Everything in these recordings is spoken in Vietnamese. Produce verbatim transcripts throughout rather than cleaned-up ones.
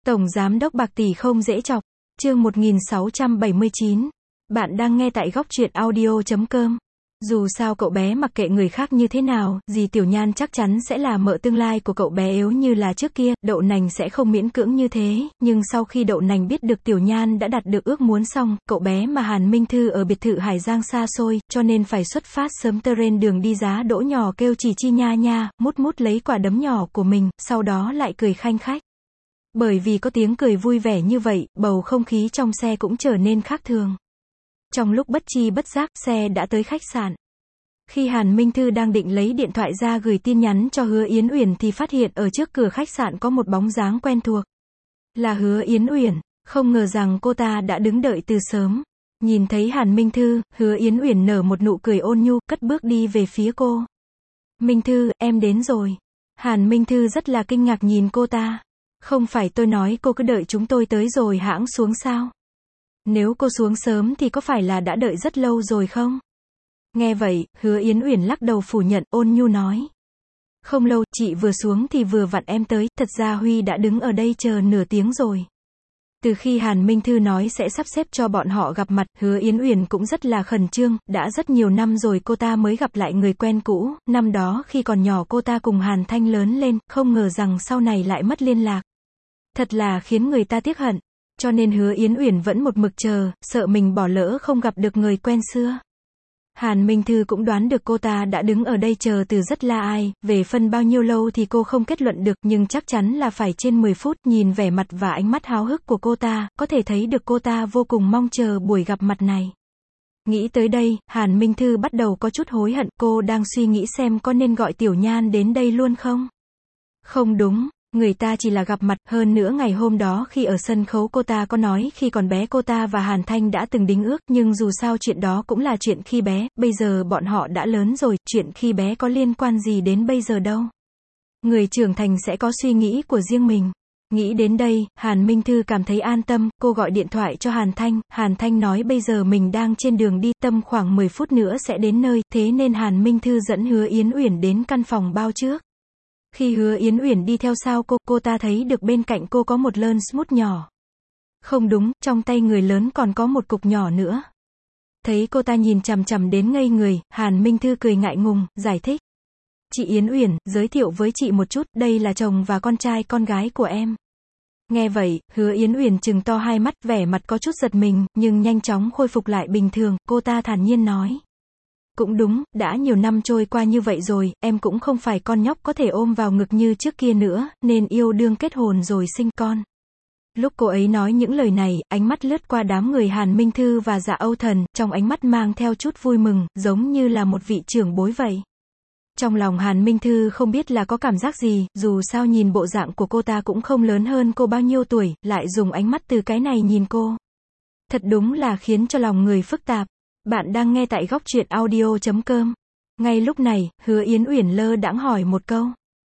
Tổng Giám đốc bạc tỷ không dễ chọc. Chương một nghìn sáu trăm bảy mươi chín. Bạn đang nghe tại góc truyện audio chấm com. Dù sao cậu bé mặc kệ người khác như thế nào, dì Tiểu Nhan chắc chắn sẽ là mợ tương lai của cậu bé yếu như là trước kia, Đậu Nành sẽ không miễn cưỡng như thế, nhưng sau khi Đậu Nành biết được Tiểu Nhan đã đạt được ước muốn xong, cậu bé mà Hàn Minh Thư ở biệt thự Hải Giang xa xôi, cho nên phải xuất phát sớm tơ trên đường đi giá đỗ nhỏ kêu chỉ chi nha nha, mút mút lấy quả đấm nhỏ của mình, sau đó lại cười khanh khách. Bởi vì có tiếng cười vui vẻ như vậy, bầu không khí trong xe cũng trở nên khác thường. Trong lúc bất chi bất giác, xe đã tới khách sạn. Khi Hàn Minh Thư đang định lấy điện thoại ra gửi tin nhắn cho Hứa Yến Uyển thì phát hiện ở trước cửa khách sạn có một bóng dáng quen thuộc. Là Hứa Yến Uyển, không ngờ rằng cô ta đã đứng đợi từ sớm. Nhìn thấy Hàn Minh Thư, Hứa Yến Uyển nở một nụ cười ôn nhu, cất bước đi về phía cô. Minh Thư, em đến rồi. Hàn Minh Thư rất là kinh ngạc nhìn cô ta. Không phải tôi nói cô cứ đợi chúng tôi tới rồi hãng xuống sao? Nếu cô xuống sớm thì có phải là đã đợi rất lâu rồi không? Nghe vậy, Hứa Yến Uyển lắc đầu phủ nhận, ôn nhu nói. Không lâu, chị vừa xuống thì vừa vặn em tới, thật ra Huy đã đứng ở đây chờ nửa tiếng rồi. Từ khi Hàn Minh Thư nói sẽ sắp xếp cho bọn họ gặp mặt, Hứa Yến Uyển cũng rất là khẩn trương, đã rất nhiều năm rồi cô ta mới gặp lại người quen cũ, năm đó khi còn nhỏ cô ta cùng Hàn Thanh lớn lên, không ngờ rằng sau này lại mất liên lạc. Thật là khiến người ta tiếc hận, cho nên Hứa Yến Uyển vẫn một mực chờ, sợ mình bỏ lỡ không gặp được người quen xưa. Hàn Minh Thư cũng đoán được cô ta đã đứng ở đây chờ từ rất là ai, về phân bao nhiêu lâu thì cô không kết luận được, nhưng chắc chắn là phải trên mười phút, nhìn vẻ mặt và ánh mắt háo hức của cô ta, có thể thấy được cô ta vô cùng mong chờ buổi gặp mặt này. Nghĩ tới đây, Hàn Minh Thư bắt đầu có chút hối hận, cô đang suy nghĩ xem có nên gọi Tiểu Nhan đến đây luôn không? Không đúng. Người ta chỉ là gặp mặt, hơn nữa ngày hôm đó khi ở sân khấu cô ta có nói khi còn bé cô ta và Hàn Thanh đã từng đính ước, nhưng dù sao chuyện đó cũng là chuyện khi bé, bây giờ bọn họ đã lớn rồi, chuyện khi bé có liên quan gì đến bây giờ đâu. Người trưởng thành sẽ có suy nghĩ của riêng mình. Nghĩ đến đây, Hàn Minh Thư cảm thấy an tâm, cô gọi điện thoại cho Hàn Thanh, Hàn Thanh nói bây giờ mình đang trên đường đi, tầm khoảng mười phút nữa sẽ đến nơi, thế nên Hàn Minh Thư dẫn Hứa Yến Uyển đến căn phòng bao trước. Khi Hứa Yến Uyển đi theo sau cô, cô ta thấy được bên cạnh cô có một lơn smooth nhỏ. Không đúng, trong tay người lớn còn có một cục nhỏ nữa. Thấy cô ta nhìn chằm chằm đến ngây người, Hàn Minh Thư cười ngại ngùng, giải thích. Chị Yến Uyển, giới thiệu với chị một chút, đây là chồng và con trai con gái của em. Nghe vậy, Hứa Yến Uyển trừng to hai mắt, vẻ mặt có chút giật mình, nhưng nhanh chóng khôi phục lại bình thường, cô ta thản nhiên nói. Cũng đúng, đã nhiều năm trôi qua như vậy rồi, em cũng không phải con nhóc có thể ôm vào ngực như trước kia nữa, nên yêu đương kết hôn rồi sinh con. Lúc cô ấy nói những lời này, ánh mắt lướt qua đám người Hàn Minh Thư và Dạ Âu Thần, trong ánh mắt mang theo chút vui mừng, giống như là một vị trưởng bối vậy. Trong lòng Hàn Minh Thư không biết là có cảm giác gì, dù sao nhìn bộ dạng của cô ta cũng không lớn hơn cô bao nhiêu tuổi, lại dùng ánh mắt từ cái này nhìn cô. Thật đúng là khiến cho lòng người phức tạp. Bạn đang nghe tại góc truyện audio chấm com. Ngay lúc này, Hứa Yến Uyển lơ đãng hỏi một câu.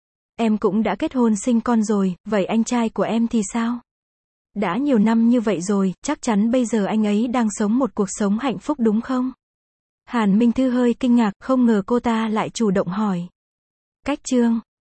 Em cũng đã kết hôn sinh con rồi, vậy anh trai của em thì sao? Đã nhiều năm như vậy rồi, chắc chắn bây giờ anh ấy đang sống một cuộc sống hạnh phúc đúng không? Hàn Minh Thư hơi kinh ngạc, không ngờ cô ta lại chủ động hỏi. Cách chương.